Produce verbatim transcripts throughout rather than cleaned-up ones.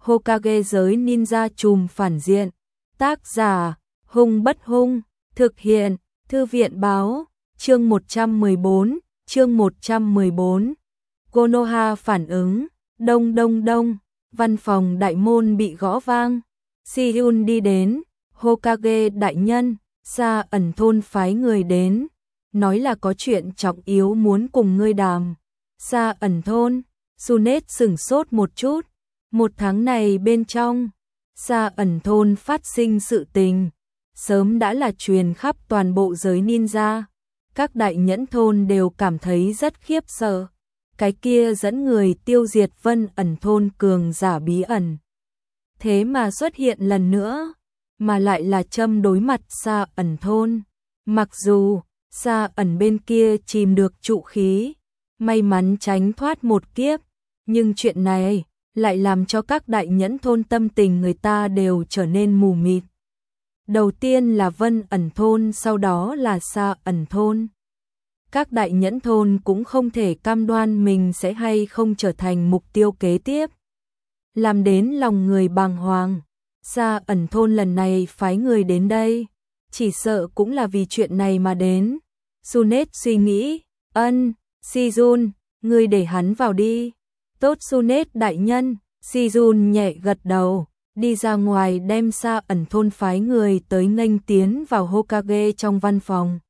Hokage giới ninja trùm phản diện. Tác giả, Hung Bất Hung, thực hiện, Thư viện báo, chương một trăm mười bốn, chương một trăm mười bốn. Konoha phản ứng, đông đông đông, văn phòng đại môn bị gõ vang. Si-hyun đi đến, Hokage đại nhân, Sa ẩn thôn phái người đến, nói là có chuyện trọng yếu muốn cùng ngươi đàm. Sa ẩn thôn, Sunet sửng sốt một chút, một tháng này bên trong, Sa ẩn thôn phát sinh sự tình, sớm đã là truyền khắp toàn bộ giới ninja. Các đại nhẫn thôn đều cảm thấy rất khiếp sợ. Cái kia dẫn người tiêu diệt Vân ẩn thôn cường giả bí ẩn. Thế mà xuất hiện lần nữa, mà lại là châm đối mặt Sa ẩn thôn. Mặc dù Sa ẩn bên kia chìm được trụ khí, may mắn tránh thoát một kiếp, nhưng chuyện này lại làm cho các đại nhẫn thôn tâm tình người ta đều trở nên mù mịt. Đầu tiên là Vân ẩn thôn, sau đó là Sa ẩn thôn. Các đại nhẫn thôn cũng không thể cam đoan mình sẽ hay không trở thành mục tiêu kế tiếp. Làm đến lòng người bàng hoàng, Sa ẩn thôn lần này phái người đến đây, chỉ sợ cũng là vì chuyện này mà đến. Sunet suy nghĩ, ân, Si-jun, ngươi để hắn vào đi. Tốt Sunet đại nhân, Si-jun nhẹ gật đầu, đi ra ngoài đem Sa ẩn thôn phái người tới nghênh tiến vào Hokage trong văn phòng.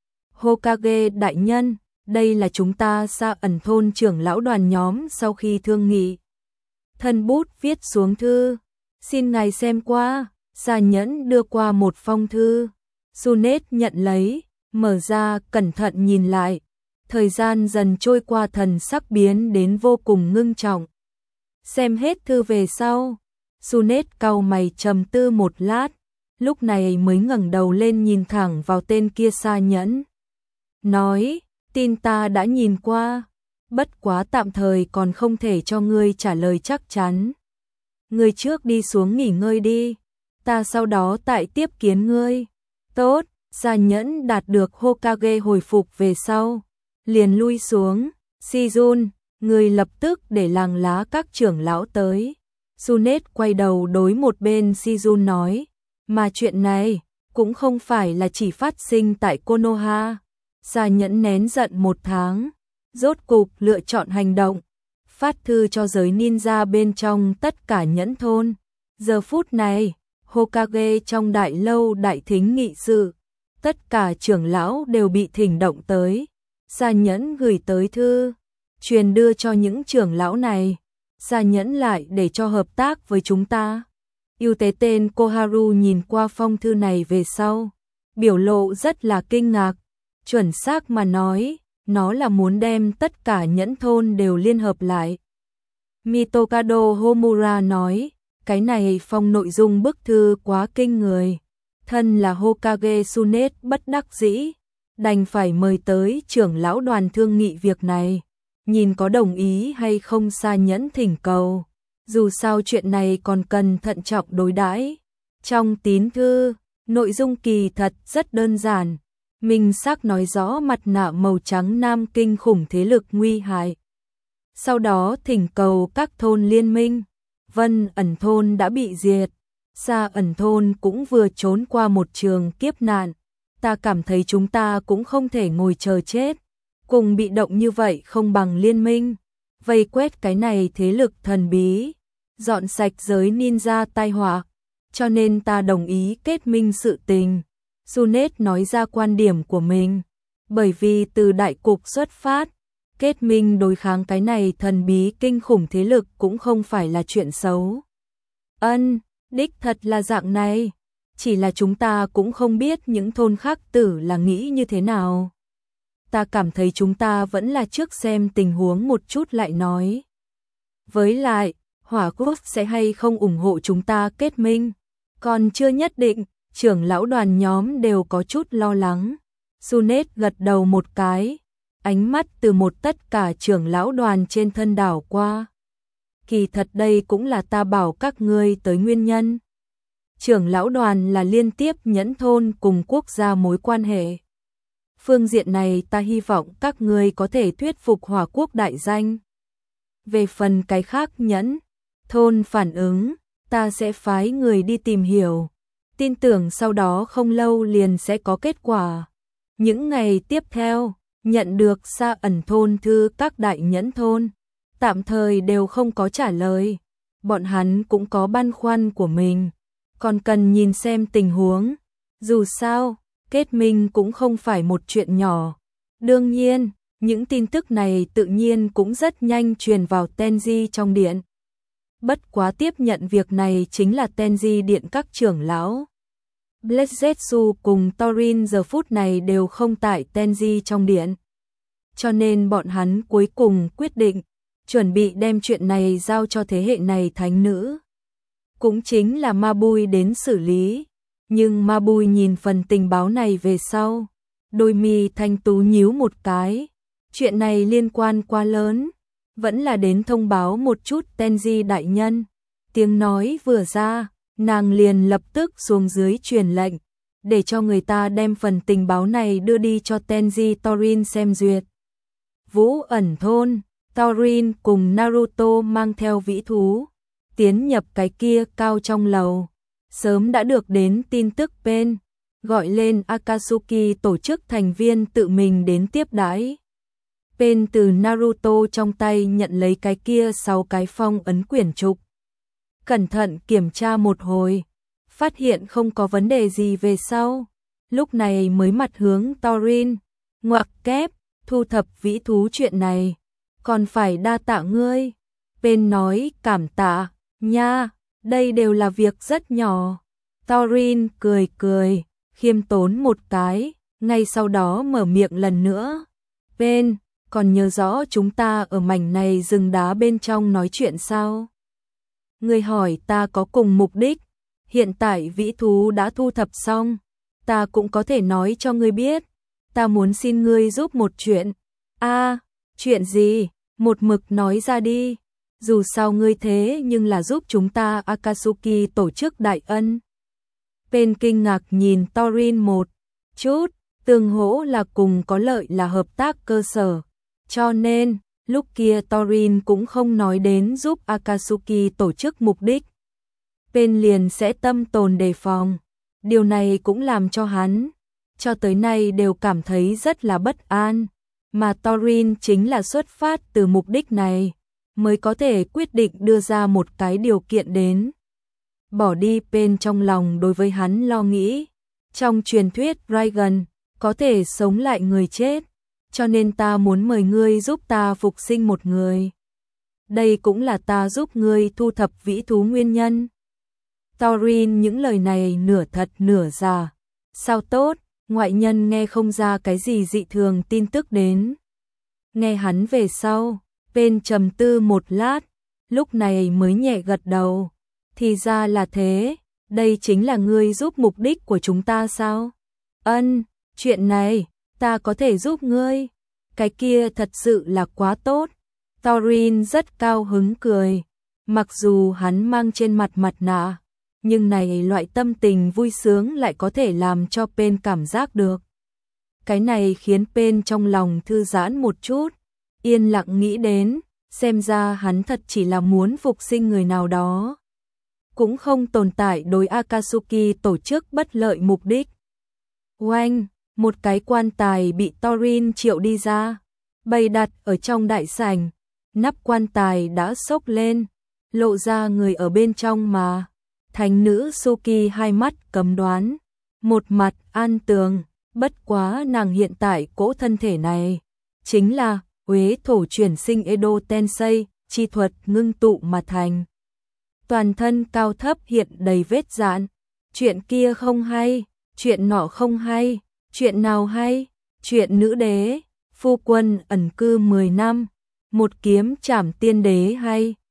Hokage đại nhân, đây là chúng ta Sa ẩn thôn trưởng lão đoàn nhóm sau khi thương nghị. Thân bút viết xuống thư, xin ngài xem qua. Sa nhẫn đưa qua một phong thư. Sunet nhận lấy, mở ra cẩn thận nhìn lại. Thời gian dần trôi qua, thần sắc biến đến vô cùng ngưng trọng. Xem hết thư về sau, Sunet cau mày trầm tư một lát, lúc này mới ngẩng đầu lên nhìn thẳng vào tên kia Sa nhẫn. Nói, tin ta đã nhìn qua, bất quá tạm thời còn không thể cho ngươi trả lời chắc chắn. Ngươi trước đi xuống nghỉ ngơi đi, ta sau đó tại tiếp kiến ngươi. Tốt, Sa nhẫn đạt được Hokage hồi phục về sau, liền lui xuống. Si-jun, ngươi lập tức để làng lá các trưởng lão tới. Sunet quay đầu đối một bên Si-jun nói, mà chuyện này cũng không phải là chỉ phát sinh tại Konoha. Sa nhẫn nén giận một tháng, rốt cục lựa chọn hành động, phát thư cho giới ninja bên trong tất cả nhẫn thôn. Giờ phút này, Hokage trong đại lâu đại thính nghị sự, tất cả trưởng lão đều bị thỉnh động tới. Sa nhẫn gửi tới thư, truyền đưa cho những trưởng lão này. Sa nhẫn lại để cho hợp tác với chúng ta. Yêu tế tên Koharu nhìn qua phong thư này về sau, biểu lộ rất là kinh ngạc. Chuẩn xác mà nói, nó là muốn đem tất cả nhẫn thôn đều liên hợp lại. Mitokado Homura nói, cái này phong nội dung bức thư quá kinh người. Thân là Hokage Sunet bất đắc dĩ, đành phải mời tới trưởng lão đoàn thương nghị việc này. Nhìn có đồng ý hay không Sa nhẫn thỉnh cầu. Dù sao chuyện này còn cần thận trọng đối đãi. Trong tín thư, nội dung kỳ thật rất đơn giản. Minh xác nói rõ mặt nạ màu trắng nam kinh khủng thế lực nguy hại. Sau đó thỉnh cầu các thôn liên minh. Vân ẩn thôn đã bị diệt, Sa ẩn thôn cũng vừa trốn qua một trường kiếp nạn. Ta cảm thấy chúng ta cũng không thể ngồi chờ chết, cùng bị động như vậy không bằng liên minh, vây quét cái này thế lực thần bí, dọn sạch giới ninja tai họa. Cho nên ta đồng ý kết minh sự tình. Sunet nói ra quan điểm của mình, bởi vì từ đại cục xuất phát, kết minh đối kháng cái này thần bí kinh khủng thế lực cũng không phải là chuyện xấu. Ân, đích thật là dạng này, chỉ là chúng ta cũng không biết những thôn khác tử là nghĩ như thế nào. Ta cảm thấy chúng ta vẫn là trước xem tình huống một chút lại nói. Với lại, Hỏa Quốc sẽ hay không ủng hộ chúng ta kết minh, còn chưa nhất định. Trưởng lão đoàn nhóm đều có chút lo lắng. Sunet gật đầu một cái, ánh mắt từ một tất cả trưởng lão đoàn trên thân đảo qua. Kỳ thật đây cũng là ta bảo các ngươi tới nguyên nhân. Trưởng lão đoàn là liên tiếp nhẫn thôn cùng quốc gia mối quan hệ. Phương diện này ta hy vọng các ngươi có thể thuyết phục Hỏa Quốc đại danh. Về phần cái khác nhẫn, thôn phản ứng, ta sẽ phái người đi tìm hiểu. Tin tưởng sau đó không lâu liền sẽ có kết quả. Những ngày tiếp theo, nhận được Sa Ẩn thôn thư các đại nhẫn thôn, tạm thời đều không có trả lời. Bọn hắn cũng có băn khoăn của mình, còn cần nhìn xem tình huống. Dù sao, kết minh cũng không phải một chuyện nhỏ. Đương nhiên, những tin tức này tự nhiên cũng rất nhanh truyền vào Tenji trong điện. Bất quá tiếp nhận việc này chính là Tenji điện các trưởng lão. Blazetsu cùng Torin giờ phút này đều không tại Tenji trong điện. Cho nên bọn hắn cuối cùng quyết định, chuẩn bị đem chuyện này giao cho thế hệ này thánh nữ. Cũng chính là Mabui đến xử lý. Nhưng Mabui nhìn phần tình báo này về sau, đôi mi thanh tú nhíu một cái. Chuyện này liên quan quá lớn, vẫn là đến thông báo một chút Tenji đại nhân. Tiếng nói vừa ra, nàng liền lập tức xuống dưới truyền lệnh, để cho người ta đem phần tình báo này đưa đi cho Tenji Torin xem duyệt. Vũ ẩn thôn, Torin cùng Naruto mang theo vĩ thú, tiến nhập cái kia cao trong lầu. Sớm đã được đến tin tức bên, gọi lên Akatsuki tổ chức thành viên tự mình đến tiếp đãi. Bên từ Naruto trong tay nhận lấy cái kia sáu cái phong ấn quyển trục. Cẩn thận kiểm tra một hồi, phát hiện không có vấn đề gì về sau. Lúc này mới mặt hướng Torin, ngoặc kép, thu thập vĩ thú chuyện này. Còn phải đa tạ ngươi. Bên nói cảm tạ, nha, đây đều là việc rất nhỏ. Torin cười cười, khiêm tốn một cái, ngay sau đó mở miệng lần nữa. Bên, còn nhớ rõ chúng ta ở mảnh này rừng đá bên trong nói chuyện sao? Ngươi hỏi ta có cùng mục đích, hiện tại vĩ thú đã thu thập xong, ta cũng có thể nói cho ngươi biết, ta muốn xin ngươi giúp một chuyện. A, chuyện gì? Một mực nói ra đi, dù sao ngươi thế nhưng là giúp chúng ta Akatsuki tổ chức đại ân. Bên kinh ngạc nhìn Torin một chút, tương hỗ là cùng có lợi là hợp tác cơ sở, cho nên lúc kia Torin cũng không nói đến giúp Akatsuki tổ chức mục đích. Bên liền sẽ tâm tồn đề phòng, điều này cũng làm cho hắn, cho tới nay đều cảm thấy rất là bất an, mà Torin chính là xuất phát từ mục đích này, mới có thể quyết định đưa ra một cái điều kiện đến. Bỏ đi bên trong lòng đối với hắn lo nghĩ, trong truyền thuyết Dragon có thể sống lại người chết, cho nên ta muốn mời ngươi giúp ta phục sinh một người. Đây cũng là ta giúp ngươi thu thập vĩ thú nguyên nhân. Torin những lời này nửa thật nửa giả. Sao tốt, ngoại nhân nghe không ra cái gì dị thường tin tức đến. Nghe hắn về sau, bên trầm tư một lát, lúc này mới nhẹ gật đầu. Thì ra là thế, đây chính là ngươi giúp mục đích của chúng ta sao? Ân, chuyện này, ta có thể giúp ngươi. Cái kia thật sự là quá tốt. Torin rất cao hứng cười. Mặc dù hắn mang trên mặt mặt nạ, nhưng này loại tâm tình vui sướng lại có thể làm cho Pen cảm giác được. Cái này khiến Pen trong lòng thư giãn một chút, yên lặng nghĩ đến, xem ra hắn thật chỉ là muốn phục sinh người nào đó. Cũng không tồn tại đối Akatsuki tổ chức bất lợi mục đích. Oanh, một cái quan tài bị Torin triệu đi ra, bày đặt ở trong đại sảnh, nắp quan tài đã xốc lên, lộ ra người ở bên trong mà. Thánh nữ Suki hai mắt cấm đoán, một mặt an tường, bất quá nàng hiện tại cỗ thân thể này, chính là Uế thổ chuyển sinh Edo Tensei, chi thuật ngưng tụ mà thành. Toàn thân cao thấp hiện đầy vết rạn, chuyện kia không hay, chuyện nọ không hay, chuyện nào hay, chuyện nữ đế, phu quân ẩn cư mười năm, một kiếm trảm tiên đế hay.